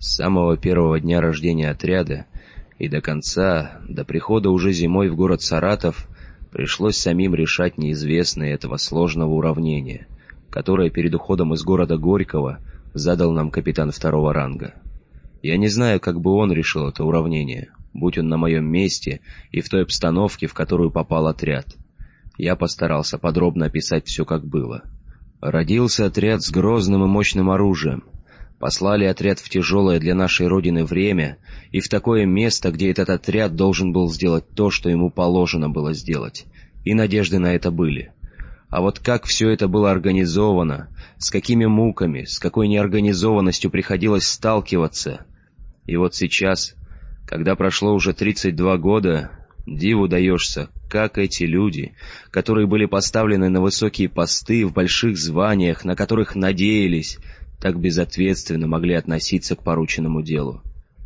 С самого первого дня рождения отряда и до конца, до прихода уже зимой в город Саратов, пришлось самим решать неизвестное этого сложного уравнения, которое перед уходом из города Горького задал нам капитан второго ранга. Я не знаю, как бы он решил это уравнение, будь он на моем месте и в той обстановке, в которую попал отряд. Я постарался подробно описать все, как было. Родился отряд с грозным и мощным оружием. Послали отряд в тяжелое для нашей Родины время и в такое место, где этот отряд должен был сделать то, что ему положено было сделать. И надежды на это были. А вот как все это было организовано, с какими муками, с какой неорганизованностью приходилось сталкиваться. И вот сейчас, когда прошло уже 32 года, диву даешься, как эти люди, которые были поставлены на высокие посты, в больших званиях, на которых надеялись, так безответственно могли относиться к порученному делу.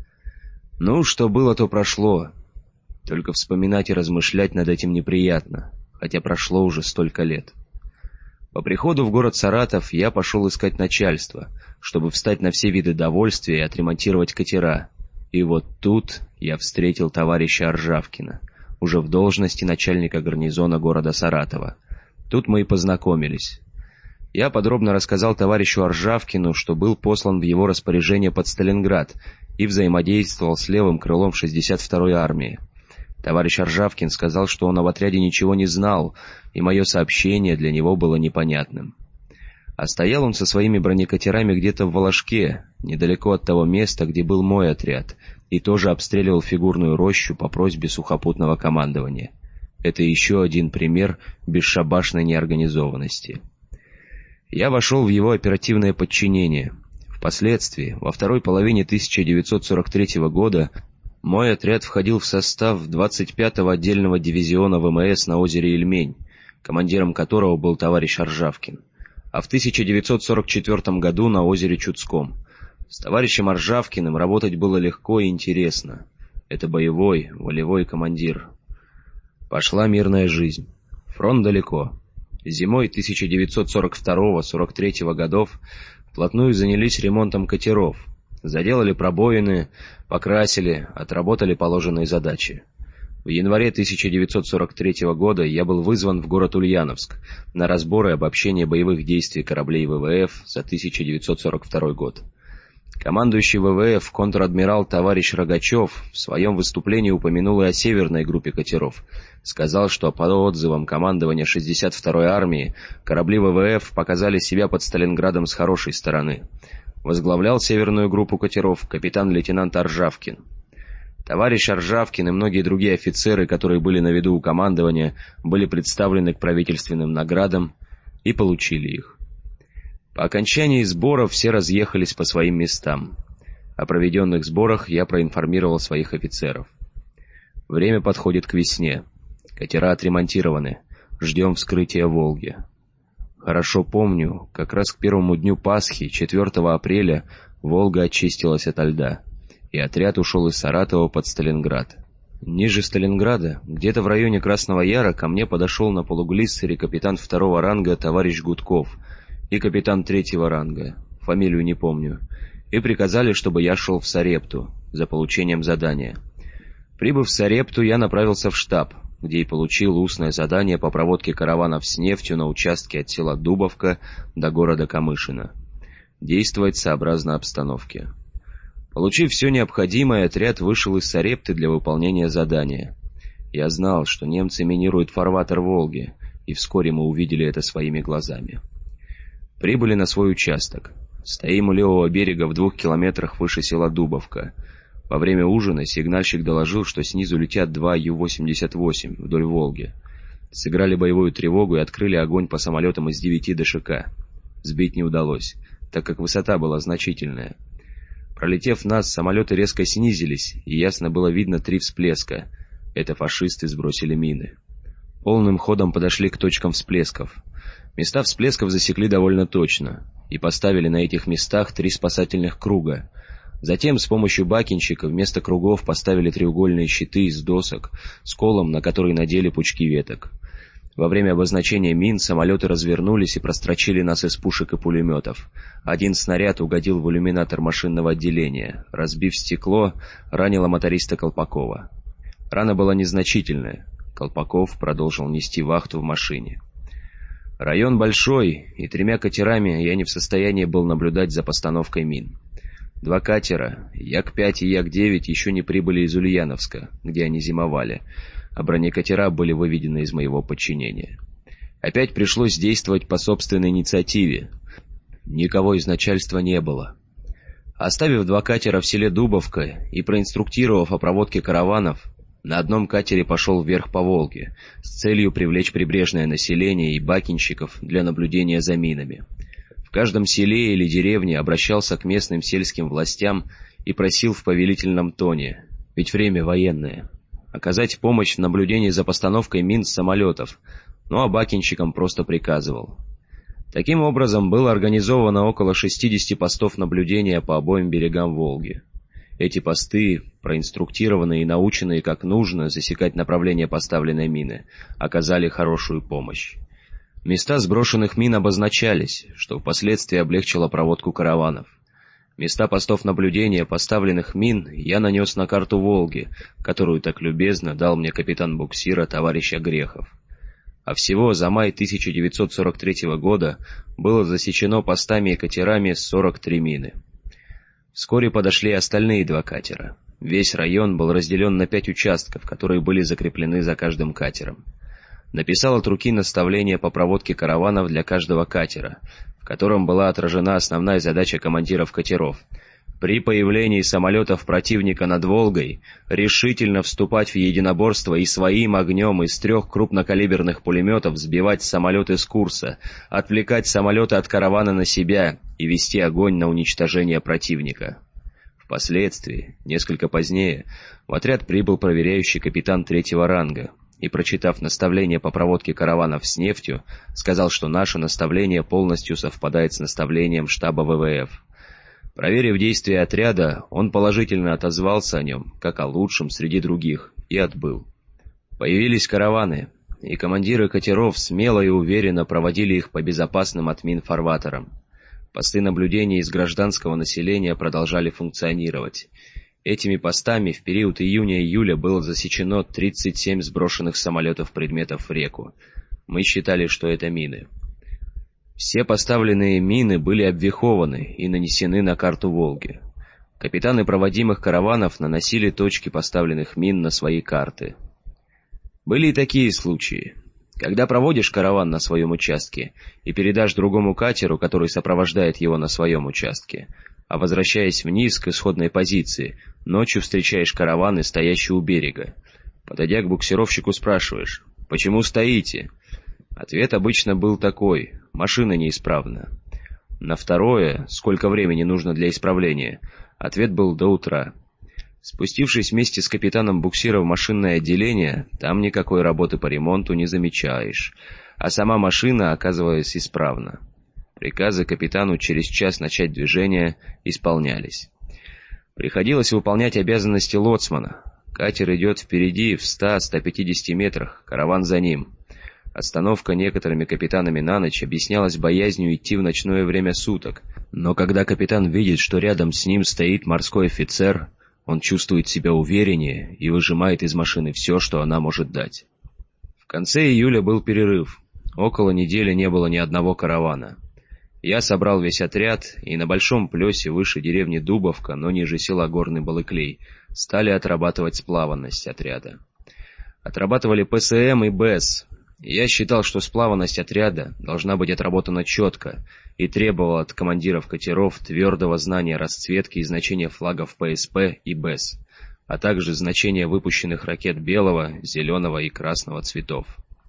Ну, что было, то прошло. Только вспоминать и размышлять над этим неприятно, хотя прошло уже столько лет. По приходу в город Саратов я пошел искать начальство, чтобы встать на все виды довольствия и отремонтировать катера. И вот тут я встретил товарища Ржавкина, уже в должности начальника гарнизона города Саратова. Тут мы и познакомились. Я подробно рассказал товарищу Ржавкину, что был послан в его распоряжение под Сталинград и взаимодействовал с левым крылом 62-й армии. Товарищ Ржавкин сказал, что он об отряде ничего не знал, и мое сообщение для него было непонятным. А стоял он со своими бронекатерами где-то в Волошке, недалеко от того места, где был мой отряд, и тоже обстреливал фигурную рощу по просьбе сухопутного командования. Это еще один пример бесшабашной неорганизованности. Я вошел в его оперативное подчинение. Впоследствии, во второй половине 1943 года, мой отряд входил в состав 25-го отдельного дивизиона ВМС на озере Ильмень, командиром которого был товарищ Ржавкин, а в 1944 году на озере Чудском. С товарищем Ржавкиным работать было легко и интересно. Это боевой, волевой командир. Пошла мирная жизнь. Фронт далеко. Зимой 1942-43 годов вплотную занялись ремонтом катеров, заделали пробоины, покрасили, отработали положенные задачи. В январе 1943 года я был вызван в город Ульяновск на разбор и обобщение боевых действий кораблей ВВФ за 1942 год. Командующий ВВФ контр-адмирал товарищ Рогачев в своем выступлении упомянул и о северной группе катеров. Сказал, что по отзывам командования 62-й армии корабли ВВФ показали себя под Сталинградом с хорошей стороны. Возглавлял северную группу катеров капитан-лейтенант Ржавкин. Товарищ Ржавкин и многие другие офицеры, которые были на виду у командования, были представлены к правительственным наградам и получили их. По окончании сборов все разъехались по своим местам. О проведенных сборах я проинформировал своих офицеров. Время подходит к весне. Катера отремонтированы. Ждем вскрытия Волги. Хорошо помню, как раз к первому дню Пасхи, 4 апреля, Волга очистилась ото льда, и отряд ушел из Саратова под Сталинград. Ниже Сталинграда, где-то в районе Красного Яра, ко мне подошел на полуглиссере капитан второго ранга товарищ Гудков и капитан третьего ранга, фамилию не помню, и приказали, чтобы я шел в Сарепту за получением задания. Прибыв в Сарепту, я направился в штаб, где и получил устное задание по проводке караванов с нефтью на участке от села Дубовка до города Камышино. Действовать сообразно обстановке. Получив все необходимое, отряд вышел из Сарепты для выполнения задания. Я знал, что немцы минируют фарватер Волги, и вскоре мы увидели это своими глазами. Прибыли на свой участок. Стоим у левого берега в 2 километрах выше села Дубовка. Во время ужина сигнальщик доложил, что снизу летят 2 Ю-88 вдоль Волги. Сыграли боевую тревогу и открыли огонь по самолетам из 9 ДШК. Сбить не удалось, так как высота была значительная. Пролетев нас, самолеты резко снизились, и ясно было видно 3 всплеска. Это фашисты сбросили мины. Полным ходом подошли к точкам всплесков. Места всплесков засекли довольно точно и поставили на этих местах 3 спасательных круга. Затем с помощью бакенщика вместо кругов поставили треугольные щиты из досок с колом, на который надели пучки веток. Во время обозначения мин самолеты развернулись и прострочили нас из пушек и пулеметов. Один снаряд угодил в иллюминатор машинного отделения. Разбив стекло, ранило моториста Колпакова. Рана была незначительная. Колпаков продолжил нести вахту в машине. Район большой, и 3 катерами я не в состоянии был наблюдать за постановкой мин. 2 катера, Як-5 и Як-9, еще не прибыли из Ульяновска, где они зимовали, а бронекатера были выведены из моего подчинения. Опять пришлось действовать по собственной инициативе. Никого из начальства не было. Оставив 2 катера в селе Дубовка и проинструктировав о проводке караванов, на одном катере пошел вверх по Волге с целью привлечь прибрежное население и бакинщиков для наблюдения за минами. В каждом селе или деревне обращался к местным сельским властям и просил в повелительном тоне, ведь время военное, оказать помощь в наблюдении за постановкой мин с самолетов, ну а бакинщикам просто приказывал. Таким образом, было организовано около 60 постов наблюдения по обоим берегам Волги. Эти посты, проинструктированные и наученные как нужно засекать направление поставленной мины, оказали хорошую помощь. Места сброшенных мин обозначались, что впоследствии облегчило проводку караванов. Места постов наблюдения поставленных мин я нанес на карту Волги, которую так любезно дал мне капитан буксира товарищ Огрехов. А всего за май 1943 года было засечено постами и катерами 43 мины. Вскоре подошли остальные 2 катера. Весь район был разделен на 5 участков, которые были закреплены за каждым катером. Написал от руки наставление по проводке караванов для каждого катера, в котором была отражена основная задача командиров катеров. При появлении самолетов противника над Волгой решительно вступать в единоборство и своим огнем из 3 крупнокалиберных пулеметов сбивать самолеты с курса, отвлекать самолеты от каравана на себя и вести огонь на уничтожение противника. Впоследствии, несколько позднее, в отряд прибыл проверяющий капитан 3-го ранга и, прочитав наставление по проводке караванов с нефтью, сказал, что наше наставление полностью совпадает с наставлением штаба ВВФ. Проверив действия отряда, он положительно отозвался о нем, как о лучшем среди других, и отбыл. Появились караваны, и командиры катеров смело и уверенно проводили их по безопасным от мин фарватерам. Посты наблюдения из гражданского населения продолжали функционировать. Этими постами в период июня-июля было засечено 37 сброшенных самолетов предметов в реку. Мы считали, что это мины. Все поставленные мины были обвехованы и нанесены на карту Волги. Капитаны проводимых караванов наносили точки поставленных мин на свои карты. Были и такие случаи. Когда проводишь караван на своем участке и передашь другому катеру, который сопровождает его на своем участке, а возвращаясь вниз к исходной позиции, ночью встречаешь караваны, стоящие у берега. Подойдя к буксировщику, спрашиваешь: «Почему стоите?» Ответ обычно был такой: машина неисправна. На второе, сколько времени нужно для исправления, ответ был: до утра. Спустившись вместе с капитаном буксира в машинное отделение, там никакой работы по ремонту не замечаешь, а сама машина оказывалась исправна. Приказы капитану через час начать движение исполнялись. Приходилось выполнять обязанности лоцмана. Катер идет впереди в 100-150 метрах, караван за ним. Остановка некоторыми капитанами на ночь объяснялась боязнью идти в ночное время суток, но когда капитан видит, что рядом с ним стоит морской офицер, он чувствует себя увереннее и выжимает из машины все, что она может дать. В конце июля был перерыв. Около недели не было ни одного каравана. Я собрал весь отряд, и на большом плесе выше деревни Дубовка, но ниже села Горный Балыклей, стали отрабатывать сплаванность отряда. Отрабатывали ПСМ и БЭС. Я считал, что сплаванность отряда должна быть отработана четко и требовал от командиров катеров твердого знания расцветки и значения флагов ПСП и БЭС, а также значения выпущенных ракет белого, зеленого и красного цветов.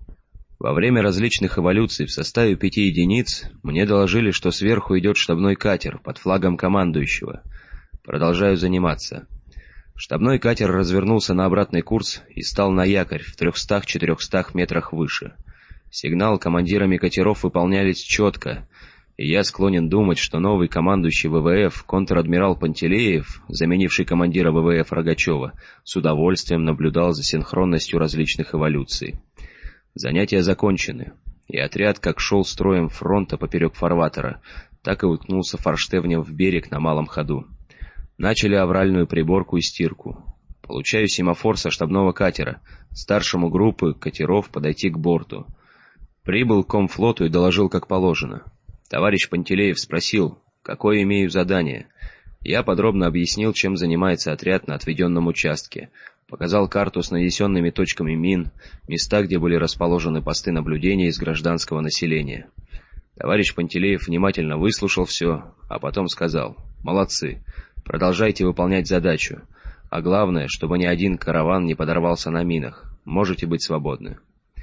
Во время различных эволюций в составе 5 единиц мне доложили, что сверху идет штабной катер под флагом командующего. Продолжаю заниматься. Штабной катер развернулся на обратный курс и стал на якорь в 300-400 метрах выше. Сигнал командирами катеров выполнялись четко, и я склонен думать, что новый командующий ВВФ, контр-адмирал Пантелеев, заменивший командира ВВФ Рогачева, с удовольствием наблюдал за синхронностью различных эволюций. Занятия закончены, и отряд как шел строем фронта поперек фарватера, так и уткнулся форштевнем в берег на малом ходу. Начали авральную приборку и стирку. Получаю семафор со штабного катера. Старшему группы катеров подойти к борту. Прибыл к комфлоту и доложил как положено. Товарищ Пантелеев спросил, какое имею задание. Я подробно объяснил, чем занимается отряд на отведенном участке. Показал карту с нанесенными точками мин, места, где были расположены посты наблюдения из гражданского населения. Товарищ Пантелеев внимательно выслушал все, а потом сказал: «Молодцы, продолжайте выполнять задачу. А главное, чтобы ни один караван не подорвался на минах. Можете быть свободны».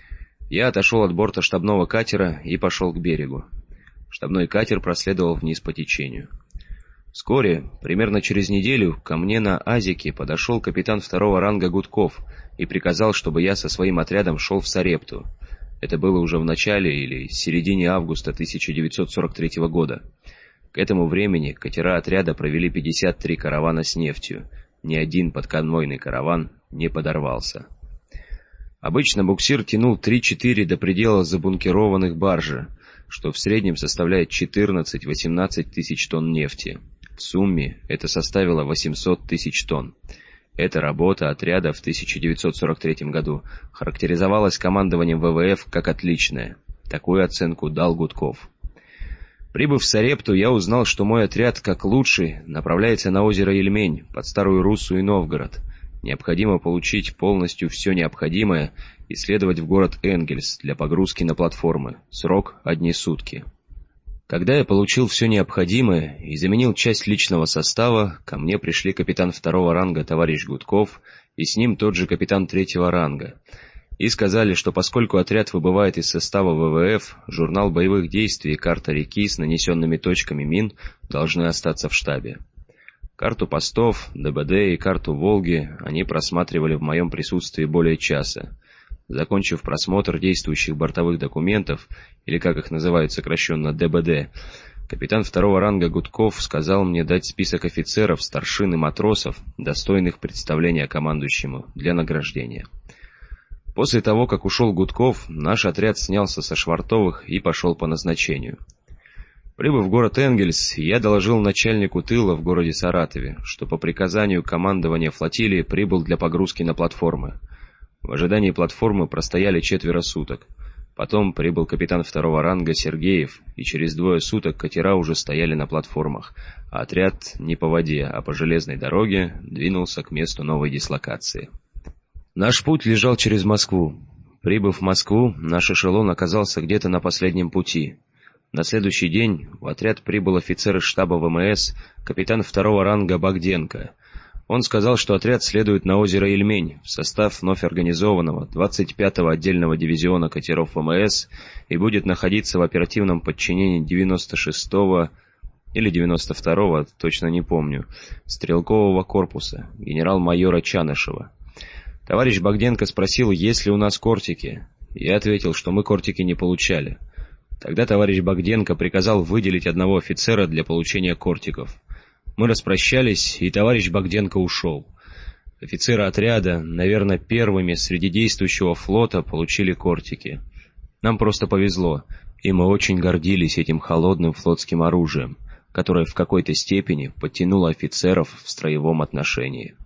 Я отошел от борта штабного катера и пошел к берегу. Штабной катер проследовал вниз по течению. Вскоре, примерно через неделю, ко мне на Азике подошел капитан второго ранга Гудков и приказал, чтобы я со своим отрядом шел в Сарепту. Это было уже в начале или середине августа 1943 года. К этому времени катера отряда провели 53 каравана с нефтью. Ни один подконвойный караван не подорвался. Обычно буксир тянул 3-4 до предела забункерованных баржи, что в среднем составляет 14-18 тысяч тонн нефти. В сумме это составило 800 тысяч тонн. Эта работа отряда в 1943 году характеризовалась командованием ВВФ как отличная. Такую оценку дал Гудков. Прибыв в Сарепту, я узнал, что мой отряд, как лучший, направляется на озеро Ельмень, под Старую Руссу и Новгород. Необходимо получить полностью все необходимое и следовать в город Энгельс для погрузки на платформы. Срок — 1 сутки. Когда я получил все необходимое и заменил часть личного состава, ко мне пришли капитан второго ранга товарищ Гудков и с ним тот же капитан третьего ранга. И сказали, что поскольку отряд выбывает из состава ВВФ, журнал боевых действий и карта реки с нанесенными точками мин должны остаться в штабе. Карту постов, ДБД и карту Волги они просматривали в моем присутствии более часа. Закончив просмотр действующих бортовых документов, или как их называют сокращенно ДБД, капитан второго ранга Гудков сказал мне дать список офицеров, старшин и матросов, достойных представления командующему, для награждения. После того, как ушел Гудков, наш отряд снялся со швартовых и пошел по назначению. Прибыв в город Энгельс, я доложил начальнику тыла в городе Саратове, что по приказанию командования флотилии прибыл для погрузки на платформы. В ожидании платформы простояли 4 суток. Потом прибыл капитан второго ранга Сергеев, и через 2 суток катера уже стояли на платформах, а отряд не по воде, а по железной дороге двинулся к месту новой дислокации. Наш путь лежал через Москву. Прибыв в Москву, наш эшелон оказался где-то на последнем пути. На следующий день в отряд прибыл офицер из штаба ВМС, капитан второго ранга Богденко. Он сказал, что отряд следует на озеро Ельмень в состав вновь организованного 25-го отдельного дивизиона катеров ВМС и будет находиться в оперативном подчинении 96-го или 92-го, точно не помню, стрелкового корпуса генерал-майора Чанышева. Товарищ Богденко спросил, есть ли у нас кортики. Я ответил, что мы кортики не получали. Тогда товарищ Богденко приказал выделить одного офицера для получения кортиков. Мы распрощались, и товарищ Богденко ушел. Офицеры отряда, наверное, первыми среди действующего флота получили кортики. Нам просто повезло, и мы очень гордились этим холодным флотским оружием, которое в какой-то степени подтянуло офицеров в строевом отношении.